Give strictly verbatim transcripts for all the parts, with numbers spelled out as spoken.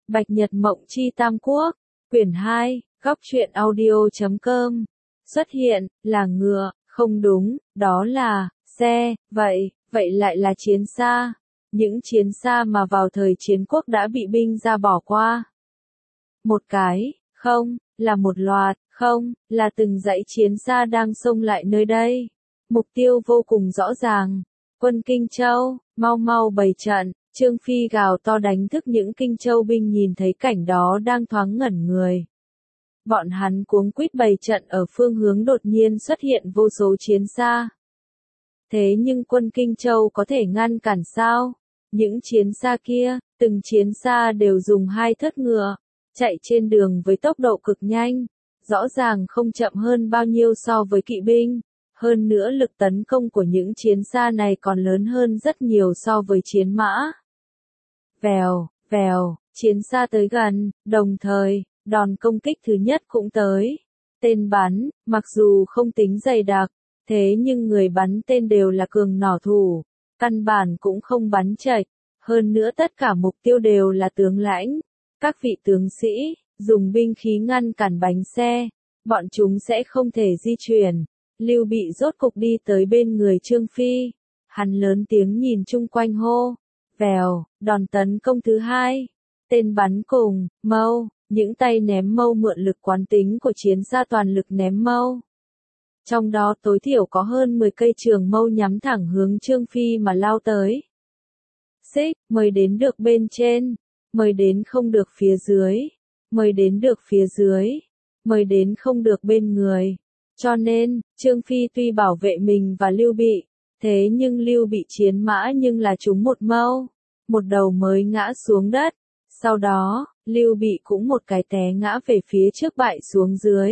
Bạch Nhật Mộng Chi Tam Quốc, quyển hai, góc truyện audio.com. Xuất hiện, là ngựa, không đúng, đó là, xe, vậy, vậy lại là chiến xa. Những chiến xa mà vào thời chiến quốc đã bị binh ra bỏ qua. Một cái, không, là một loạt, không, là từng dãy chiến xa đang xông lại nơi đây. Mục tiêu vô cùng rõ ràng. Quân Kinh Châu, mau mau bày trận. Trương Phi gào to đánh thức những Kinh Châu binh nhìn thấy cảnh đó đang thoáng ngẩn người. Bọn hắn cuống quýt bày trận ở phương hướng đột nhiên xuất hiện vô số chiến xa. Thế nhưng quân Kinh Châu có thể ngăn cản sao? Những chiến xa kia, từng chiến xa đều dùng hai thớt ngựa, chạy trên đường với tốc độ cực nhanh, rõ ràng không chậm hơn bao nhiêu so với kỵ binh. Hơn nữa lực tấn công của những chiến xa này còn lớn hơn rất nhiều so với chiến mã. Vèo, vèo, chiến xa tới gần, đồng thời, đòn công kích thứ nhất cũng tới. Tên bắn, mặc dù không tính dày đặc, thế nhưng người bắn tên đều là cường nỏ thủ, căn bản cũng không bắn chệch. Hơn nữa tất cả mục tiêu đều là tướng lãnh, các vị tướng sĩ, dùng binh khí ngăn cản bánh xe, bọn chúng sẽ không thể di chuyển. Lưu Bị rốt cục đi tới bên người Trương Phi, hắn lớn tiếng nhìn chung quanh hô, vèo, đòn tấn công thứ hai, tên bắn cùng, mâu, những tay ném mâu mượn lực quán tính của chiến xa toàn lực ném mâu. Trong đó tối thiểu có hơn mười cây trường mâu nhắm thẳng hướng Trương Phi mà lao tới. Xích, mời đến được bên trên, mời đến không được phía dưới, mời đến được phía dưới, mời đến không được bên người. Cho nên, Trương Phi tuy bảo vệ mình và Lưu Bị, thế nhưng Lưu Bị chiến mã nhưng là trúng một mâu, một đầu mới ngã xuống đất. Sau đó, Lưu Bị cũng một cái té ngã về phía trước bại xuống dưới.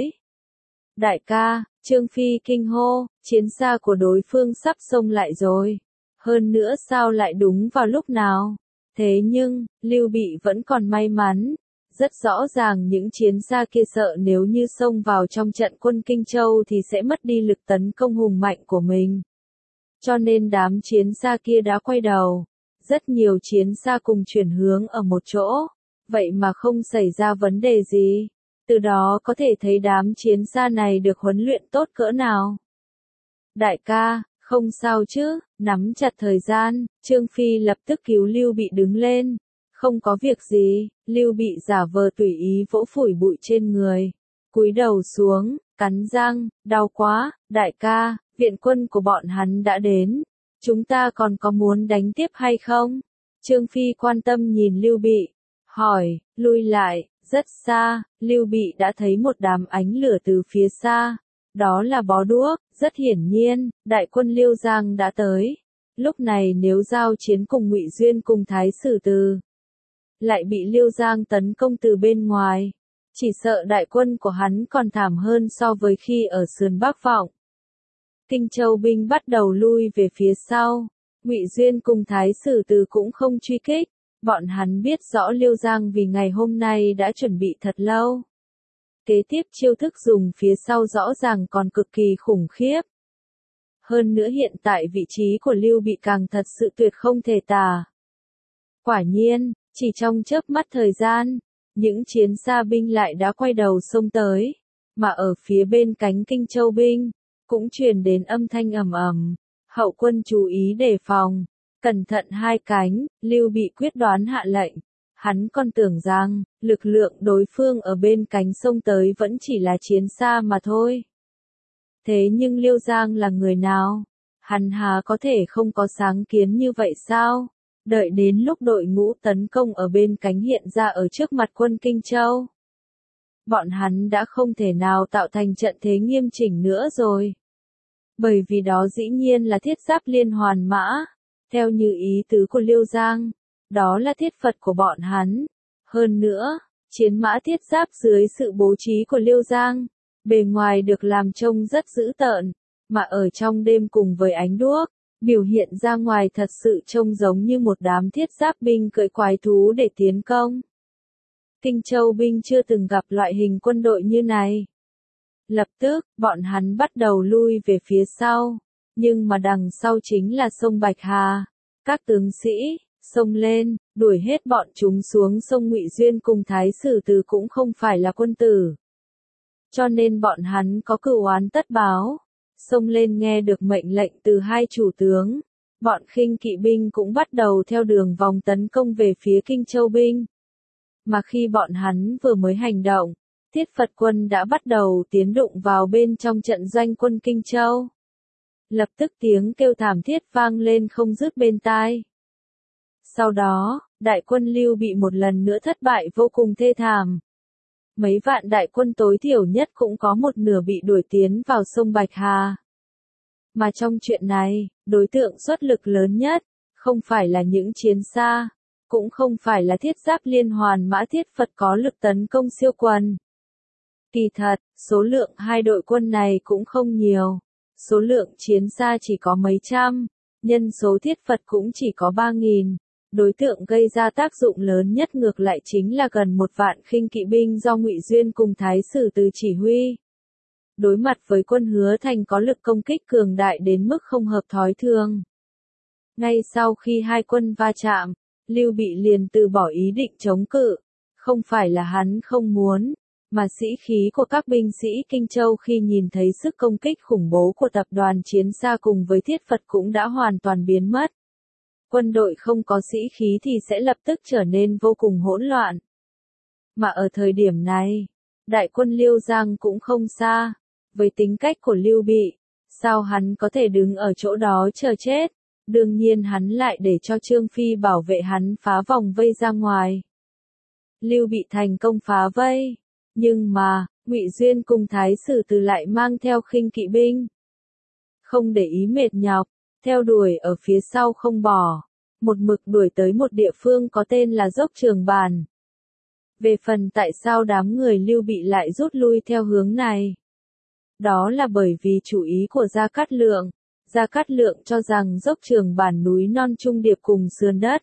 Đại ca, Trương Phi kinh hô, chiến xa của đối phương sắp xông lại rồi. Hơn nữa sao lại đúng vào lúc nào? Thế nhưng, Lưu Bị vẫn còn may mắn. Rất rõ ràng những chiến xa kia sợ nếu như xông vào trong trận quân Kinh Châu thì sẽ mất đi lực tấn công hùng mạnh của mình. Cho nên đám chiến xa kia đã quay đầu. Rất nhiều chiến xa cùng chuyển hướng ở một chỗ. Vậy mà không xảy ra vấn đề gì. Từ đó có thể thấy đám chiến xa này được huấn luyện tốt cỡ nào. Đại ca, không sao chứ, nắm chặt thời gian, Trương Phi lập tức cứu Lưu Bị đứng lên. Không có việc gì, Lưu Bị giả vờ tùy ý vỗ phủi bụi trên người. Cúi đầu xuống, cắn răng, đau quá, đại ca, viện quân của bọn hắn đã đến. Chúng ta còn có muốn đánh tiếp hay không? Trương Phi quan tâm nhìn Lưu Bị, hỏi, lui lại, rất xa, Lưu Bị đã thấy một đám ánh lửa từ phía xa. Đó là bó đuốc, rất hiển nhiên, đại quân Liêu Giang đã tới. Lúc này nếu giao chiến cùng Ngụy Duyên cùng Thái Sử Từ, lại bị Liêu Giang tấn công từ bên ngoài, chỉ sợ đại quân của hắn còn thảm hơn so với khi ở sườn Bắc Vọng. Kinh Châu binh bắt đầu lui về phía sau, Ngụy Duyên cùng Thái Sử Từ cũng không truy kích, bọn hắn biết rõ Liêu Giang vì ngày hôm nay đã chuẩn bị thật lâu. Kế tiếp chiêu thức dùng phía sau rõ ràng còn cực kỳ khủng khiếp. Hơn nữa hiện tại vị trí của Lưu Bị càng thật sự tuyệt không thể tả. Quả nhiên, chỉ trong chớp mắt thời gian, những chiến xa binh lại đã quay đầu xông tới, mà ở phía bên cánh Kinh Châu binh, cũng truyền đến âm thanh ầm ầm, hậu quân chú ý đề phòng, cẩn thận hai cánh, Lưu Bị quyết đoán hạ lệnh. Hắn còn tưởng rằng, lực lượng đối phương ở bên cánh sông tới vẫn chỉ là chiến xa mà thôi. Thế nhưng Liêu Giang là người nào? Hắn há có thể không có sáng kiến như vậy sao? Đợi đến lúc đội ngũ tấn công ở bên cánh hiện ra ở trước mặt quân Kinh Châu. Bọn hắn đã không thể nào tạo thành trận thế nghiêm chỉnh nữa rồi. Bởi vì đó dĩ nhiên là thiết giáp liên hoàn mã, theo như ý tứ của Liêu Giang. Đó là thiết Phật của bọn hắn. Hơn nữa, chiến mã thiết giáp dưới sự bố trí của Liêu Giang, bề ngoài được làm trông rất dữ tợn, mà ở trong đêm cùng với ánh đuốc, biểu hiện ra ngoài thật sự trông giống như một đám thiết giáp binh cưỡi quái thú để tiến công. Kinh Châu binh chưa từng gặp loại hình quân đội như này. Lập tức, bọn hắn bắt đầu lui về phía sau, nhưng mà đằng sau chính là sông Bạch Hà. Các tướng sĩ, xông lên, đuổi hết bọn chúng xuống sông. Ngụy Duyên cùng Thái Sử Từ cũng không phải là quân tử, cho nên bọn hắn có cửu oán tất báo. Xông lên nghe được mệnh lệnh từ hai chủ tướng, bọn khinh kỵ binh cũng bắt đầu theo đường vòng tấn công về phía Kinh Châu binh. Mà khi bọn hắn vừa mới hành động, Thiết Phật quân đã bắt đầu tiến đụng vào bên trong trận doanh quân Kinh Châu. Lập tức tiếng kêu thảm thiết vang lên không dứt bên tai. Sau đó, đại quân Lưu Bị một lần nữa thất bại vô cùng thê thảm. Mấy vạn đại quân tối thiểu nhất cũng có một nửa bị đuổi tiến vào sông Bạch Hà. Mà trong chuyện này, đối tượng xuất lực lớn nhất, không phải là những chiến xa, cũng không phải là thiết giáp liên hoàn mã Thiết Phật có lực tấn công siêu quần. Kỳ thật, số lượng hai đội quân này cũng không nhiều, số lượng chiến xa chỉ có mấy trăm, nhân số Thiết Phật cũng chỉ có ba nghìn. Đối tượng gây ra tác dụng lớn nhất ngược lại chính là gần một vạn khinh kỵ binh do Ngụy Duyên cùng Thái Sử Từ chỉ huy. Đối mặt với quân Hứa Thành có lực công kích cường đại đến mức không hợp thói thường. Ngay sau khi hai quân va chạm, Lưu Bị liền từ bỏ ý định chống cự, không phải là hắn không muốn, mà sĩ khí của các binh sĩ Kinh Châu khi nhìn thấy sức công kích khủng bố của tập đoàn chiến xa cùng với Thiết Phật cũng đã hoàn toàn biến mất. Quân đội không có sĩ khí thì sẽ lập tức trở nên vô cùng hỗn loạn. Mà ở thời điểm này, đại quân Liêu Giang cũng không xa, với tính cách của Lưu Bị, sao hắn có thể đứng ở chỗ đó chờ chết, đương nhiên hắn lại để cho Trương Phi bảo vệ hắn phá vòng vây ra ngoài. Lưu Bị thành công phá vây, nhưng mà, Ngụy Duyên cùng Thái Sử Từ lại mang theo khinh kỵ binh. Không để ý mệt nhọc, theo đuổi ở phía sau không bỏ, một mực đuổi tới một địa phương có tên là Dốc Trường Bàn. Về phần tại sao đám người Lưu Bị lại rút lui theo hướng này? Đó là bởi vì chủ ý của Gia Cát Lượng. Gia Cát Lượng cho rằng Dốc Trường Bàn núi non trung điệp cùng sườn đất.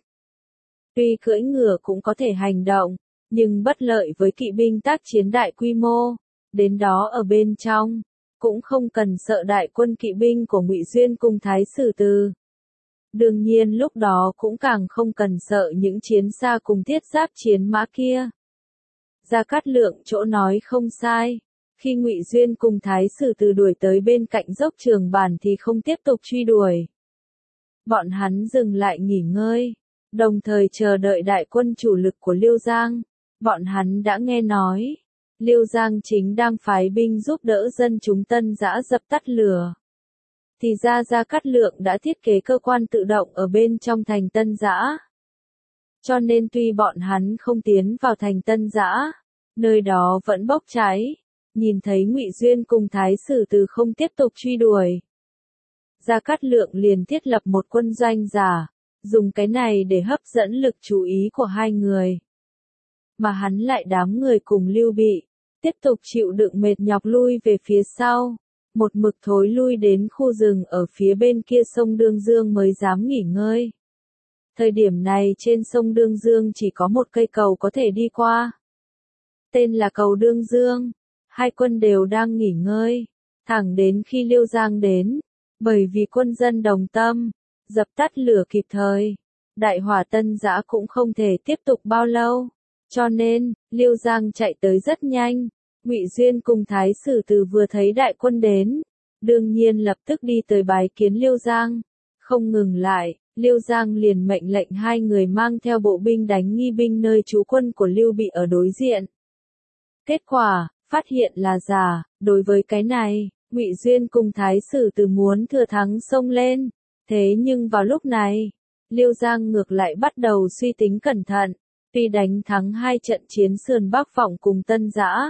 Tuy cưỡi ngựa cũng có thể hành động, nhưng bất lợi với kỵ binh tác chiến đại quy mô. Đến đó ở bên trong, cũng không cần sợ đại quân kỵ binh của Ngụy Duyên cùng Thái Sử Từ. Đương nhiên lúc đó cũng càng không cần sợ những chiến xa cùng thiết giáp chiến mã kia. Gia Cát Lượng chỗ nói không sai, khi Ngụy Duyên cùng Thái Sử Từ đuổi tới bên cạnh Dốc Trường Bàn thì không tiếp tục truy đuổi. Bọn hắn dừng lại nghỉ ngơi, đồng thời chờ đợi đại quân chủ lực của Liêu Giang. Bọn hắn đã nghe nói, Liêu Giang chính đang phái binh giúp đỡ dân chúng Tân Dã dập tắt lửa. Thì ra Gia Cát Lượng đã thiết kế cơ quan tự động ở bên trong thành Tân Dã. Cho nên tuy bọn hắn không tiến vào thành Tân Dã, nơi đó vẫn bốc cháy. Nhìn thấy Ngụy Duyên cùng Thái Sử Từ không tiếp tục truy đuổi, Gia Cát Lượng liền thiết lập một quân doanh giả, dùng cái này để hấp dẫn lực chú ý của hai người. Mà hắn lại đám người cùng Lưu Bị, tiếp tục chịu đựng mệt nhọc lui về phía sau, một mực thối lui đến khu rừng ở phía bên kia sông Đương Dương mới dám nghỉ ngơi. Thời điểm này trên sông Đương Dương chỉ có một cây cầu có thể đi qua. Tên là cầu Đương Dương. Hai quân đều đang nghỉ ngơi, thẳng đến khi Liêu Giang đến, bởi vì quân dân đồng tâm, dập tắt lửa kịp thời, đại hỏa Tân Dã cũng không thể tiếp tục bao lâu, cho nên, Liêu Giang chạy tới rất nhanh. Ngụy Duyên cùng Thái Sử Từ vừa thấy đại quân đến, đương nhiên lập tức đi tới bái kiến Liêu Giang, không ngừng lại, Liêu Giang liền mệnh lệnh hai người mang theo bộ binh đánh nghi binh nơi trú quân của Lưu Bị ở đối diện. Kết quả, phát hiện là giả. Đối với cái này, Ngụy Duyên cùng Thái Sử Từ muốn thừa thắng xông lên, thế nhưng vào lúc này, Liêu Giang ngược lại bắt đầu suy tính cẩn thận, tuy đánh thắng hai trận chiến sườn Bắc Vọng cùng Tân Dã.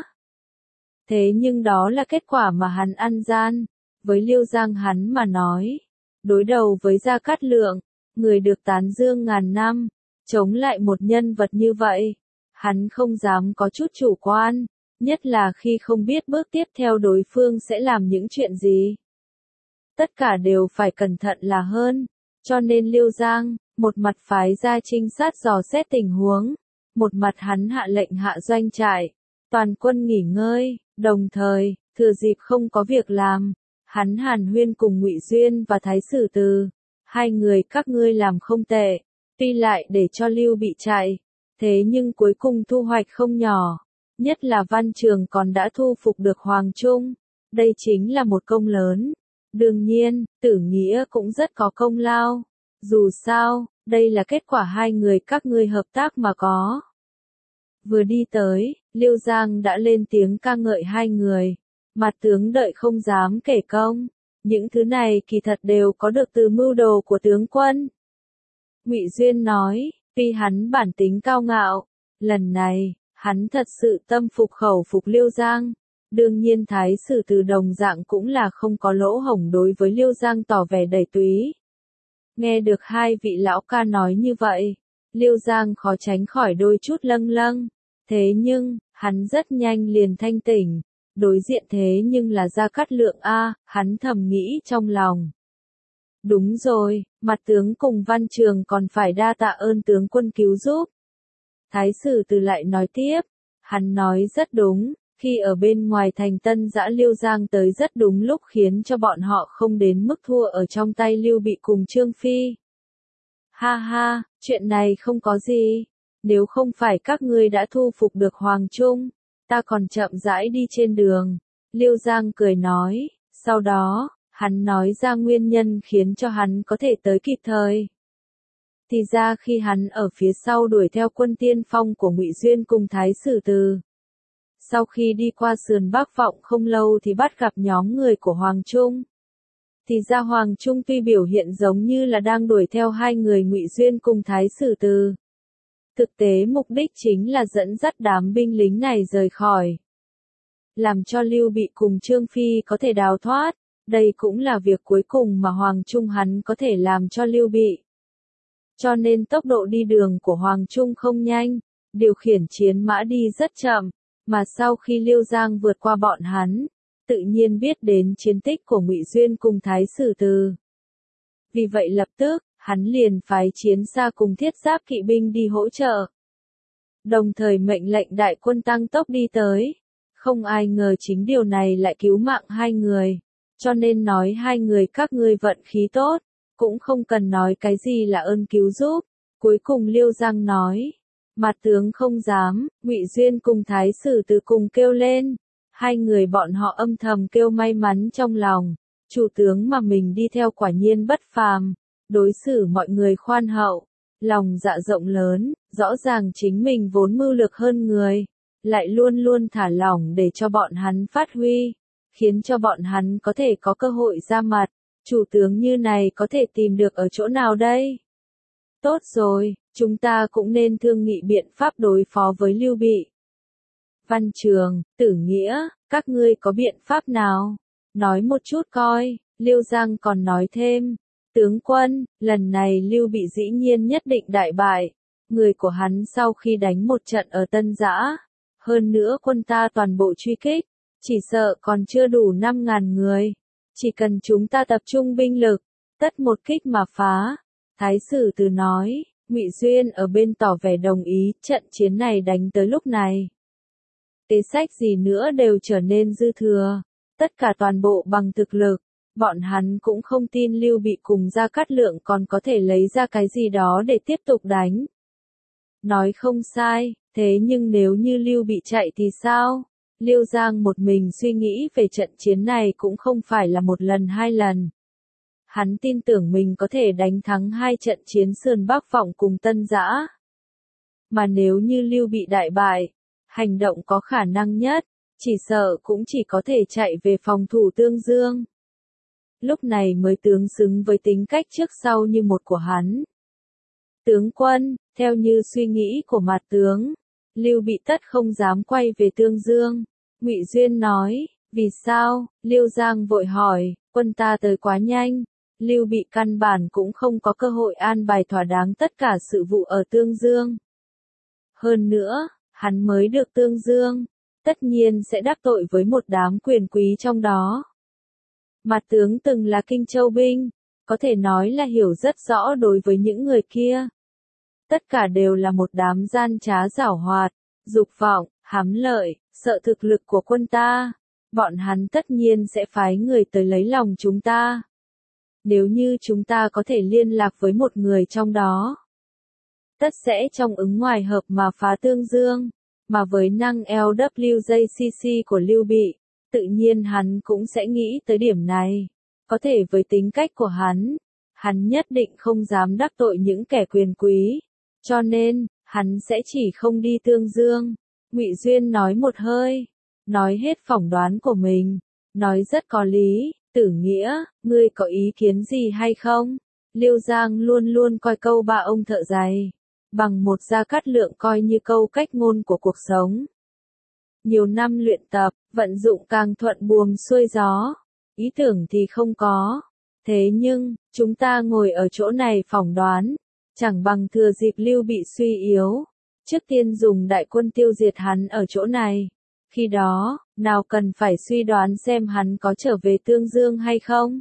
Thế nhưng đó là kết quả mà hắn ăn gian, với Liêu Giang hắn mà nói, đối đầu với Gia Cát Lượng, người được tán dương ngàn năm, chống lại một nhân vật như vậy, hắn không dám có chút chủ quan. Nhất là khi không biết bước tiếp theo đối phương sẽ làm những chuyện gì. Tất cả đều phải cẩn thận là hơn. Cho nên Liêu Giang, một mặt phái ra trinh sát dò xét tình huống, một mặt hắn hạ lệnh hạ doanh trại, toàn quân nghỉ ngơi, đồng thời, thừa dịp không có việc làm, hắn hàn huyên cùng Ngụy Duyên và Thái Sử Từ. Hai người các ngươi làm không tệ, Tuy lại để cho Lưu Bị chạy, thế nhưng cuối cùng thu hoạch không nhỏ, nhất là Văn Trường còn đã thu phục được Hoàng Trung, đây chính là một công lớn. Đương nhiên, Tử Nghĩa cũng rất có công lao, dù sao, đây là kết quả hai người các ngươi hợp tác mà có. Vừa đi tới, Liêu Giang đã lên tiếng ca ngợi hai người, mặt tướng đợi không dám kể công, những thứ này kỳ thật đều có được từ mưu đồ của tướng quân. Ngụy Duyên nói, tuy hắn bản tính cao ngạo, lần này, hắn thật sự tâm phục khẩu phục Liêu Giang. Đương nhiên Thái sử Từ đồng dạng cũng là không có lỗ hổng đối với Liêu Giang tỏ vẻ đầy túy. Nghe được hai vị lão ca nói như vậy, Liêu Giang khó tránh khỏi đôi chút lâng lâng. Thế nhưng, hắn rất nhanh liền thanh tỉnh. Đối diện thế nhưng là Gia Cát Lượng a, hắn thầm nghĩ trong lòng. Đúng rồi, mặt tướng cùng Văn Trường còn phải đa tạ ơn tướng quân cứu giúp. Thái sử Từ lại nói tiếp, hắn nói rất đúng, khi ở bên ngoài thành Tân Dã Liêu Giang tới rất đúng lúc khiến cho bọn họ không đến mức thua ở trong tay Lưu Bị cùng Trương Phi. Ha ha, chuyện này không có gì, nếu không phải các ngươi đã thu phục được Hoàng Trung, ta còn chậm rãi đi trên đường. Liêu Giang cười nói, sau đó, hắn nói ra nguyên nhân khiến cho hắn có thể tới kịp thời. Thì ra khi hắn ở phía sau đuổi theo quân tiên phong của Ngụy Duyên cùng Thái sử Từ. Sau khi đi qua sườn Bắc Vọng không lâu thì bắt gặp nhóm người của Hoàng Trung. Thì ra Hoàng Trung tuy biểu hiện giống như là đang đuổi theo hai người Ngụy Duyên cùng Thái sử Từ. Thực tế mục đích chính là dẫn dắt đám binh lính này rời khỏi. Làm cho Lưu Bị cùng Trương Phi có thể đào thoát, đây cũng là việc cuối cùng mà Hoàng Trung hắn có thể làm cho Lưu Bị. Cho nên tốc độ đi đường của Hoàng Trung không nhanh, điều khiển chiến mã đi rất chậm, mà sau khi Liêu Giang vượt qua bọn hắn, tự nhiên biết đến chiến tích của Ngụy Duyên cùng Thái sử Từ. Vì vậy lập tức, hắn liền phái chiến xa cùng thiết giáp kỵ binh đi hỗ trợ. Đồng thời mệnh lệnh đại quân tăng tốc đi tới. Không ai ngờ chính điều này lại cứu mạng hai người. Cho nên nói hai người các ngươi vận khí tốt, cũng không cần nói cái gì là ơn cứu giúp. Cuối cùng Liêu Giang nói, mặt tướng không dám, Ngụy Duyên cùng Thái sử Từ cùng kêu lên. Hai người bọn họ âm thầm kêu may mắn trong lòng. Chủ tướng mà mình đi theo quả nhiên bất phàm. Đối xử mọi người khoan hậu, lòng dạ rộng lớn, rõ ràng chính mình vốn mưu lược hơn người, lại luôn luôn thả lỏng để cho bọn hắn phát huy, khiến cho bọn hắn có thể có cơ hội ra mặt. Chủ tướng như này có thể tìm được ở chỗ nào đây? Tốt rồi, chúng ta cũng nên thương nghị biện pháp đối phó với Lưu Bị. Văn Trường, Tử Nghĩa, các ngươi có biện pháp nào? Nói một chút coi. Liêu Giang còn nói thêm. Tướng quân, lần này Lưu Bị dĩ nhiên nhất định đại bại. Người của hắn sau khi đánh một trận ở Tân Dã, hơn nữa quân ta toàn bộ truy kích, chỉ sợ còn chưa đủ năm ngàn người. Chỉ cần chúng ta tập trung binh lực, tất một kích mà phá. Thái sử Từ nói, Ngụy Duyên ở bên tỏ vẻ đồng ý, trận chiến này đánh tới lúc này. Kế sách gì nữa đều trở nên dư thừa, tất cả toàn bộ bằng thực lực. Bọn hắn cũng không tin Lưu Bị cùng Gia Cát Lượng còn có thể lấy ra cái gì đó để tiếp tục đánh. Nói không sai, thế nhưng nếu như Lưu Bị chạy thì sao? Liêu Giang một mình suy nghĩ về trận chiến này cũng không phải là một lần hai lần. Hắn tin tưởng mình có thể đánh thắng hai trận chiến sườn Bắc Vọng cùng Tân Dã. Mà nếu như Lưu Bị đại bại, hành động có khả năng nhất, chỉ sợ cũng chỉ có thể chạy về phòng thủ Tương Dương. Lúc này mới tương xứng với tính cách trước sau như một của hắn. Tướng quân, theo như suy nghĩ của mặt tướng, Lưu Bị tất không dám quay về Tương Dương. Ngụy Duyên nói, vì sao? Liêu Giang vội hỏi, quân ta tới quá nhanh, Lưu Bị căn bản cũng không có cơ hội an bài thỏa đáng tất cả sự vụ ở Tương Dương. Hơn nữa, hắn mới được Tương Dương, tất nhiên sẽ đắc tội với một đám quyền quý trong đó. Mặt tướng từng là Kinh Châu binh, có thể nói là hiểu rất rõ đối với những người kia. Tất cả đều là một đám gian trá giảo hoạt, dục vọng, hám lợi, sợ thực lực của quân ta. Bọn hắn tất nhiên sẽ phái người tới lấy lòng chúng ta. Nếu như chúng ta có thể liên lạc với một người trong đó, tất sẽ trong ứng ngoài hợp mà phá tương dương. Mà với năng L W J C C của Lưu Bị, tự nhiên hắn cũng sẽ nghĩ tới điểm này. Có thể với tính cách của hắn, hắn nhất định không dám đắc tội những kẻ quyền quý, cho nên, hắn sẽ chỉ không đi tương dương. Ngụy Duyên nói một hơi, nói hết phỏng đoán của mình, nói rất có lý. Tử Nghĩa, ngươi có ý kiến gì hay không? Liêu Giang luôn luôn coi câu ba ông thợ giày bằng một Gia Cát Lượng coi như câu cách ngôn của cuộc sống. Nhiều năm luyện tập, vận dụng càng thuận buồm xuôi gió, ý tưởng thì không có. Thế nhưng, chúng ta ngồi ở chỗ này phỏng đoán, chẳng bằng thừa dịp Lưu Bị suy yếu, trước tiên dùng đại quân tiêu diệt hắn ở chỗ này. Khi đó, nào cần phải suy đoán xem hắn có trở về Tương Dương hay không.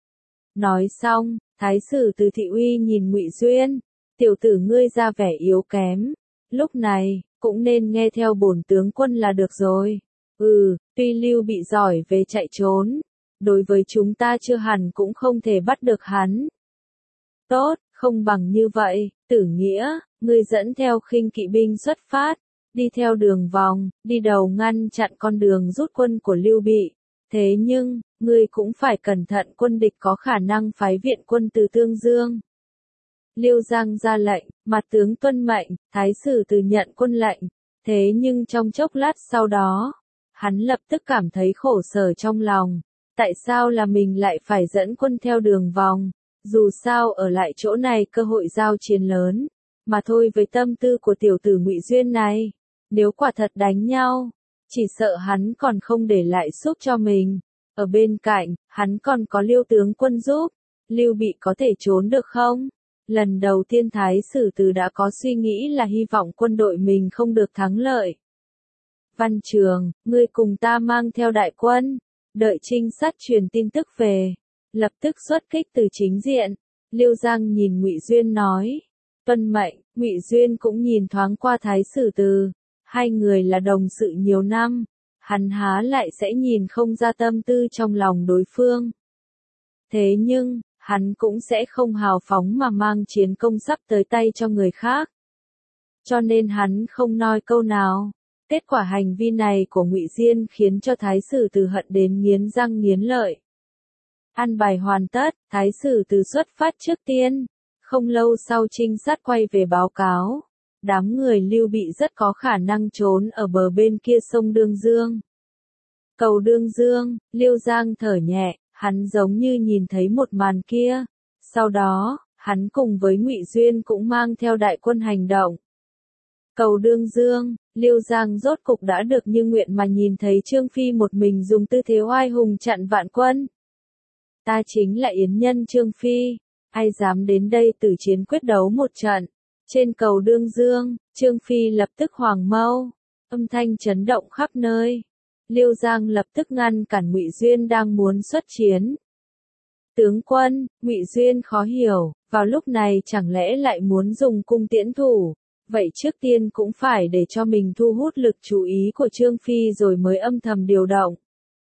Nói xong, Thái sử Từ Thị Uy nhìn Ngụy Duyên, tiểu tử ngươi ra vẻ yếu kém, lúc này, cũng nên nghe theo bổn tướng quân là được rồi. Ừ, tuy Lưu Bị giỏi về chạy trốn, đối với chúng ta chưa hẳn cũng không thể bắt được hắn. Tốt, không bằng như vậy, Tử Nghĩa, ngươi dẫn theo khinh kỵ binh xuất phát, đi theo đường vòng, đi đầu ngăn chặn con đường rút quân của Lưu Bị. Thế nhưng, ngươi cũng phải cẩn thận quân địch có khả năng phái viện quân từ Tương Dương. Liêu Giang ra lệnh, mặt tướng tuân mệnh, Thái sử Từ nhận quân lệnh. Thế nhưng trong chốc lát sau đó, hắn lập tức cảm thấy khổ sở trong lòng. Tại sao là mình lại phải dẫn quân theo đường vòng? Dù sao ở lại chỗ này cơ hội giao chiến lớn. Mà thôi với tâm tư của tiểu tử Ngụy Duyên này, nếu quả thật đánh nhau, chỉ sợ hắn còn không để lại giúp cho mình. Ở bên cạnh, hắn còn có Liêu tướng quân giúp. Lưu Bị có thể trốn được không? Lần đầu tiên Thái sử Từ đã có suy nghĩ là hy vọng quân đội mình không được thắng lợi. Văn Trường, ngươi cùng ta mang theo đại quân, đợi trinh sát truyền tin tức về, lập tức xuất kích từ chính diện. Liêu Giang nhìn Ngụy Duyên nói, tuân mệnh. Ngụy Duyên cũng nhìn thoáng qua Thái sử Từ, hai người là đồng sự nhiều năm, hắn há lại sẽ nhìn không ra tâm tư trong lòng đối phương. Thế nhưng, hắn cũng sẽ không hào phóng mà mang chiến công sắp tới tay cho người khác. Cho nên hắn không nói câu nào. Kết quả hành vi này của Ngụy Duyên khiến cho Thái sử Từ hận đến nghiến răng nghiến lợi. An bài hoàn tất, Thái sử Từ xuất phát trước tiên. Không lâu sau trinh sát quay về báo cáo. Đám người Lưu Bị rất có khả năng trốn ở bờ bên kia sông Đương Dương. Cầu Đương Dương, Liêu Giang thở nhẹ, hắn giống như nhìn thấy một màn kia. Sau đó, hắn cùng với Ngụy Duyên cũng mang theo đại quân hành động. Cầu Đương Dương, Liêu Giang rốt cục đã được như nguyện mà nhìn thấy Trương Phi một mình dùng tư thế oai hùng chặn vạn quân. Ta chính là yến nhân Trương Phi, ai dám đến đây tử chiến quyết đấu một trận. Trên cầu Đương Dương, Trương Phi lập tức hoàng mâu, âm thanh chấn động khắp nơi. Liêu Giang lập tức ngăn cản Ngụy Duyên đang muốn xuất chiến. Tướng quân, Ngụy Duyên khó hiểu, vào lúc này chẳng lẽ lại muốn dùng cung tiễn thủ, vậy trước tiên cũng phải để cho mình thu hút lực chú ý của Trương Phi rồi mới âm thầm điều động.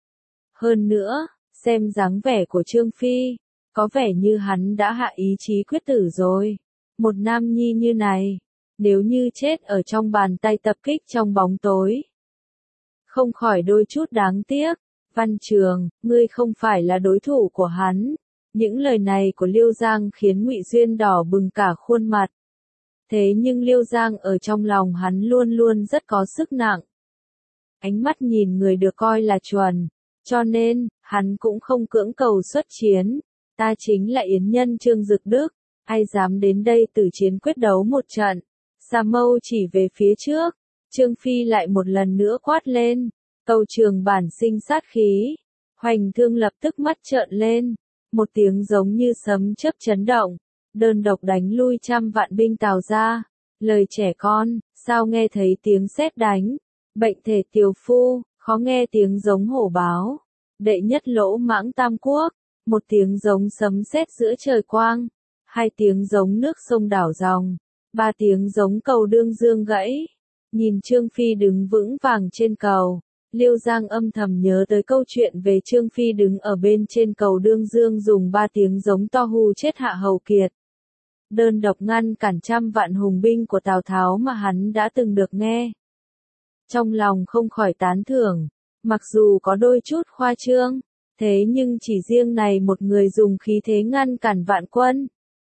Hơn nữa, xem dáng vẻ của Trương Phi, có vẻ như hắn đã hạ ý chí quyết tử rồi. Một nam nhi như này, nếu như chết ở trong bàn tay tập kích trong bóng tối, không khỏi đôi chút đáng tiếc. Văn Trường, ngươi không phải là đối thủ của hắn. Những lời này của Liêu Giang khiến Ngụy Duyên đỏ bừng cả khuôn mặt. Thế nhưng Liêu Giang ở trong lòng hắn luôn luôn rất có sức nặng. Ánh mắt nhìn người được coi là chuẩn, cho nên, hắn cũng không cưỡng cầu xuất chiến. Ta chính là yến nhân Trương Dực Đức, ai dám đến đây tử chiến quyết đấu một trận. Sa mâu chỉ về phía trước, Trương Phi lại một lần nữa quát lên, câu trường bản sinh sát khí. Hoành Thương lập tức mắt trợn lên, một tiếng giống như sấm chớp chấn động, đơn độc đánh lui trăm vạn binh Tào ra. Lời trẻ con, sao nghe thấy tiếng sét đánh, bệnh thể tiều phu, khó nghe tiếng giống hổ báo. Đệ nhất lỗ mãng tam quốc, một tiếng giống sấm sét giữa trời quang, hai tiếng giống nước sông đảo dòng, ba tiếng giống cầu Đương Dương gãy. Nhìn Trương Phi đứng vững vàng trên cầu, Liêu Giang âm thầm nhớ tới câu chuyện về Trương Phi đứng ở bên trên cầu Đương Dương dùng ba tiếng giống to hù chết Hạ Hầu Kiệt. đơn độc ngăn cản trăm vạn hùng binh của Tào Tháo mà hắn đã từng được nghe. Trong lòng không khỏi tán thưởng, mặc dù có đôi chút khoa trương, thế nhưng chỉ riêng này một người dùng khí thế ngăn cản vạn quân,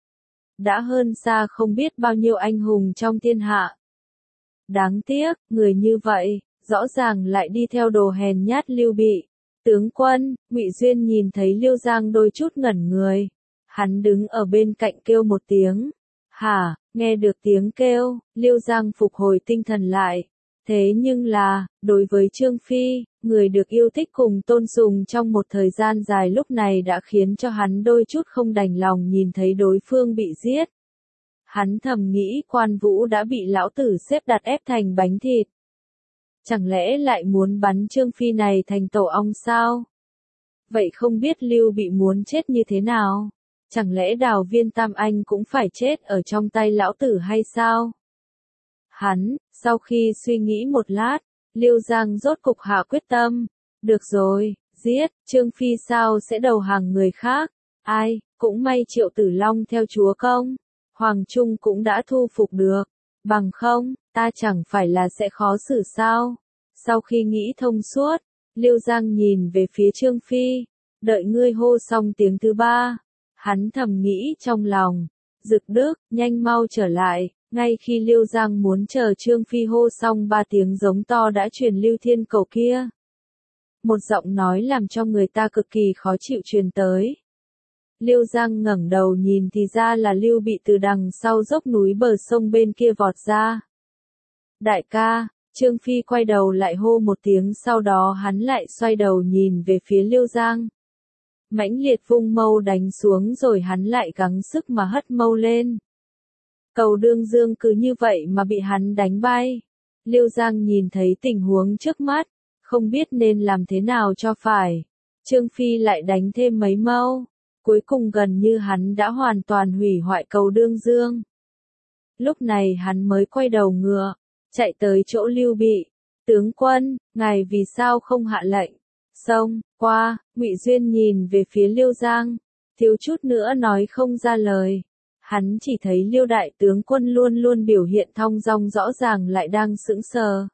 đã hơn xa không biết bao nhiêu anh hùng trong thiên hạ. Đáng tiếc, người như vậy, rõ ràng lại đi theo đồ hèn nhát Lưu Bị. Tướng quân, Ngụy Duyên nhìn thấy Liêu Giang đôi chút ngẩn người. Hắn đứng ở bên cạnh kêu một tiếng. Hả, nghe được tiếng kêu, Liêu Giang phục hồi tinh thần lại. Thế nhưng là, đối với Trương Phi, người được yêu thích cùng tôn sùng trong một thời gian dài lúc này đã khiến cho hắn đôi chút không đành lòng nhìn thấy đối phương bị giết. Hắn thầm nghĩ Quan Vũ đã bị lão tử xếp đặt ép thành bánh thịt. Chẳng lẽ lại muốn bắn Trương Phi này thành tổ ong sao? Vậy không biết Lưu Bị muốn chết như thế nào? Chẳng lẽ Đào Viên Tam Anh cũng phải chết ở trong tay lão tử hay sao? Hắn, sau khi suy nghĩ một lát, Liêu Giang rốt cục hạ quyết tâm. Được rồi, giết, Trương Phi sao sẽ đầu hàng người khác? Ai, cũng may Triệu Tử Long theo chúa công. Hoàng Trung cũng đã thu phục được. Bằng không, ta chẳng phải là sẽ khó xử sao? Sau khi nghĩ thông suốt, Liêu Giang nhìn về phía Trương Phi. Đợi ngươi hô xong tiếng thứ ba. Hắn thầm nghĩ trong lòng. Dực Đức, nhanh mau trở lại. Ngay khi Liêu Giang muốn chờ Trương Phi hô xong ba tiếng giống to đã truyền Lưu Thiên Cầu kia. Một giọng nói làm cho người ta cực kỳ khó chịu truyền tới. Liêu Giang ngẩng đầu nhìn thì ra là Lưu Bị từ đằng sau dốc núi bờ sông bên kia vọt ra. Đại ca, Trương Phi quay đầu lại hô một tiếng, sau đó hắn lại xoay đầu nhìn về phía Liêu Giang. Mãnh liệt vung mâu đánh xuống rồi hắn lại gắng sức mà hất mâu lên. Cầu Đương Dương cứ như vậy mà bị hắn đánh bay. Liêu Giang nhìn thấy tình huống trước mắt, không biết nên làm thế nào cho phải. Trương Phi lại đánh thêm mấy mâu. Cuối cùng gần như hắn đã hoàn toàn hủy hoại cầu Đương Dương. Lúc này hắn mới quay đầu ngựa, chạy tới chỗ Lưu Bị. Tướng quân, ngài vì sao không hạ lệnh? Xông qua, Ngụy Duyên nhìn về phía Liêu Giang, thiếu chút nữa nói không ra lời. Hắn chỉ thấy Liêu đại tướng quân luôn luôn biểu hiện thong dong rõ ràng lại đang sững sờ.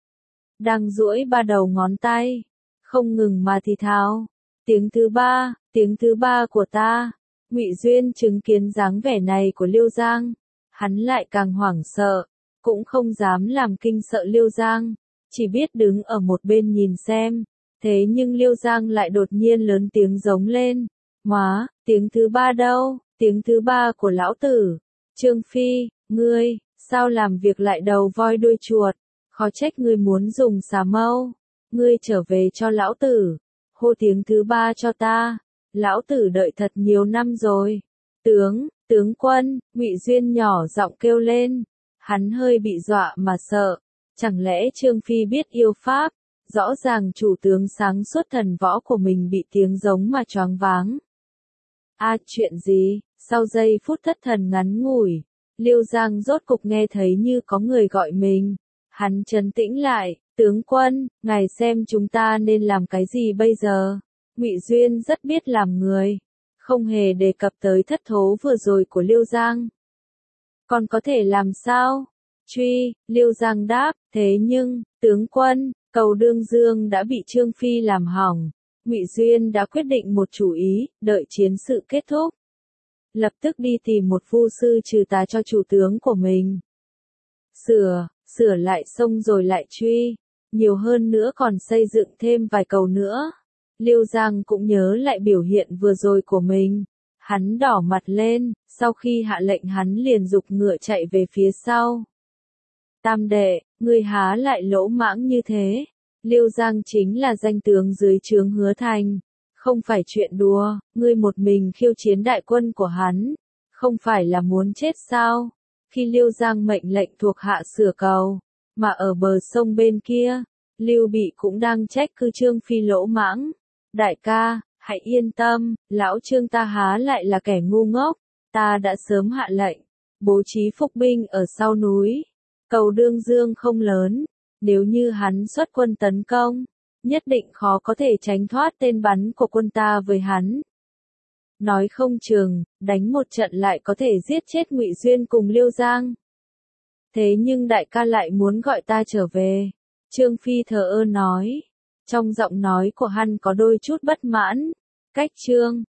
Đang duỗi ba đầu ngón tay, không ngừng mà thì thào. Tiếng thứ ba, tiếng thứ ba của ta. Ngụy Duyên chứng kiến dáng vẻ này của Liêu Giang, hắn lại càng hoảng sợ, cũng không dám làm kinh sợ Liêu Giang, chỉ biết đứng ở một bên nhìn xem. Thế nhưng Liêu Giang lại đột nhiên lớn tiếng giống lên. Má, tiếng thứ ba đâu, tiếng thứ ba của lão tử. Trương Phi, ngươi, sao làm việc lại đầu voi đuôi chuột, khó trách ngươi muốn dùng xà mâu. Ngươi trở về cho lão tử. Hô tiếng thứ ba cho ta, lão tử đợi thật nhiều năm rồi. Tướng, tướng quân, Ngụy Duyên nhỏ giọng kêu lên. Hắn hơi bị dọa mà sợ, chẳng lẽ Trương Phi biết yêu pháp, rõ ràng chủ tướng sáng suốt thần võ của mình bị tiếng giống mà choáng váng. A à, chuyện gì? Sau giây phút thất thần ngắn ngủi, Liêu Giang rốt cục nghe thấy như có người gọi mình. Hắn trấn tĩnh lại. Tướng quân, ngài xem chúng ta nên làm cái gì bây giờ? Ngụy Duyên rất biết làm người, không hề đề cập tới thất thố vừa rồi của Liêu Giang. Còn có thể làm sao? Truy, Liêu Giang đáp, thế nhưng, tướng quân, cầu Đương Dương đã bị Trương Phi làm hỏng. Ngụy Duyên đã quyết định một chủ ý, đợi chiến sự kết thúc, lập tức đi tìm một phu sư trừ tà cho chủ tướng của mình. Sửa, sửa lại sông rồi lại truy. Nhiều hơn nữa còn xây dựng thêm vài cầu nữa. Liêu Giang cũng nhớ lại biểu hiện vừa rồi của mình. Hắn đỏ mặt lên, sau khi hạ lệnh hắn liền giục ngựa chạy về phía sau. Tam đệ, ngươi há lại lỗ mãng như thế. Liêu Giang chính là danh tướng dưới trướng Hứa Thành. Không phải chuyện đùa, ngươi một mình khiêu chiến đại quân của hắn. Không phải là muốn chết sao? Khi Liêu Giang mệnh lệnh thuộc hạ sửa cầu, mà ở bờ sông bên kia, Lưu Bị cũng đang trách cứ Trương Phi lỗ mãng. Đại ca, hãy yên tâm, lão Trương ta há lại là kẻ ngu ngốc, ta đã sớm hạ lệnh, bố trí phục binh ở sau núi. Cầu Đương Dương không lớn, nếu như hắn xuất quân tấn công, nhất định khó có thể tránh thoát tên bắn của quân ta với hắn. nói không chừng, đánh một trận lại có thể giết chết Ngụy Duyên cùng Liêu Giang. Thế nhưng đại ca lại muốn gọi ta trở về. Trương Phi thờ ơ nói. Trong giọng nói của hắn có đôi chút bất mãn. Cách Trương